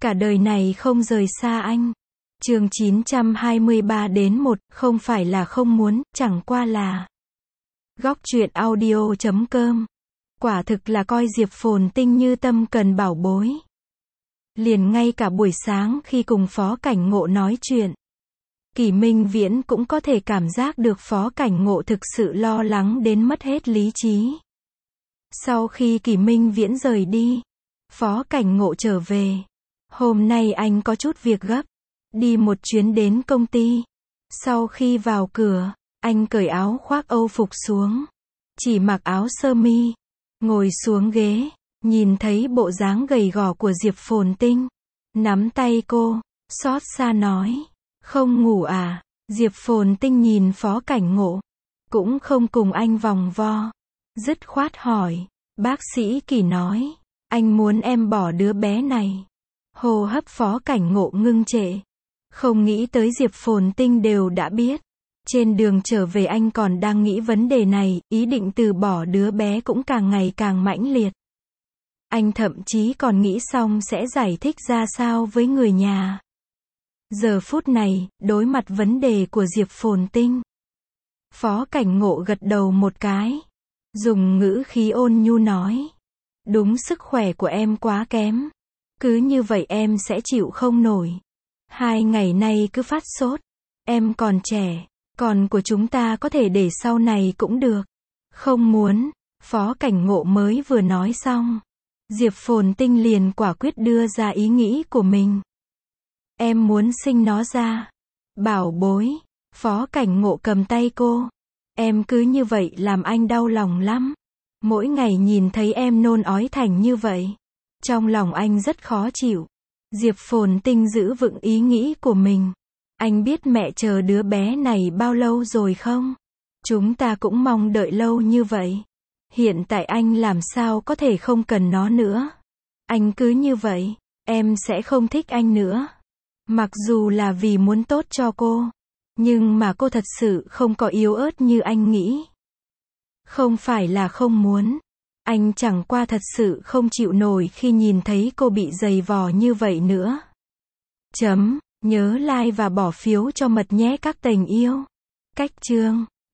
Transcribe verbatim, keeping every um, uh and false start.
Cả đời này không rời xa anh. Chương chín trăm hai mươi ba đến một, không phải là không muốn, chẳng qua là. Góc truyện audio chấm com. Quả thực là coi Diệp Phồn Tinh như tâm cần bảo bối. Liền ngay cả buổi sáng khi cùng Phó Cảnh Ngộ nói chuyện, Kỷ Minh Viễn cũng có thể cảm giác được Phó Cảnh Ngộ thực sự lo lắng đến mất hết lý trí. Sau khi Kỷ Minh Viễn rời đi, Phó Cảnh Ngộ trở về. Hôm nay anh có chút việc gấp, đi một chuyến đến công ty. Sau khi vào cửa, anh cởi áo khoác Âu phục xuống, chỉ mặc áo sơ mi, ngồi xuống ghế, nhìn thấy bộ dáng gầy gò của Diệp Phồn Tinh, nắm tay cô, xót xa nói, không ngủ à? Diệp Phồn Tinh nhìn Phó Cảnh Ngộ, cũng không cùng anh vòng vo, dứt khoát hỏi, bác sĩ Kỷ nói, anh muốn em bỏ đứa bé này. Hô hấp Phó Cảnh Ngộ ngưng trệ, không nghĩ tới Diệp Phồn Tinh đều đã biết. Trên đường trở về anh còn đang nghĩ vấn đề này, ý định từ bỏ đứa bé cũng càng ngày càng mãnh liệt. Anh thậm chí còn nghĩ xong sẽ giải thích ra sao với người nhà. Giờ phút này, đối mặt vấn đề của Diệp Phồn Tinh, Phó Cảnh Ngộ gật đầu một cái, dùng ngữ khí ôn nhu nói, đúng sức khỏe của em quá kém, cứ như vậy em sẽ chịu không nổi. Hai ngày nay cứ phát sốt, em còn trẻ, còn của chúng ta có thể để sau này cũng được. Không muốn, Phó Cảnh Ngộ mới vừa nói xong, Diệp Phồn Tinh liền quả quyết đưa ra ý nghĩ của mình. Em muốn sinh nó ra. Bảo bối, Phó Cảnh Ngộ cầm tay cô. Em cứ như vậy làm anh đau lòng lắm. Mỗi ngày nhìn thấy em nôn ói thành như vậy, trong lòng anh rất khó chịu. Diệp Phồn Tinh giữ vững ý nghĩ của mình. Anh biết mẹ chờ đứa bé này bao lâu rồi không? Chúng ta cũng mong đợi lâu như vậy. Hiện tại anh làm sao có thể không cần nó nữa. Anh cứ như vậy, em sẽ không thích anh nữa. Mặc dù là vì muốn tốt cho cô, nhưng mà cô thật sự không có yếu ớt như anh nghĩ. Không phải là không muốn, anh chẳng qua thật sự không chịu nổi khi nhìn thấy cô bị giày vò như vậy nữa. Chấm, nhớ like và bỏ phiếu cho Mật nhé các tềnh yêu. Cách chương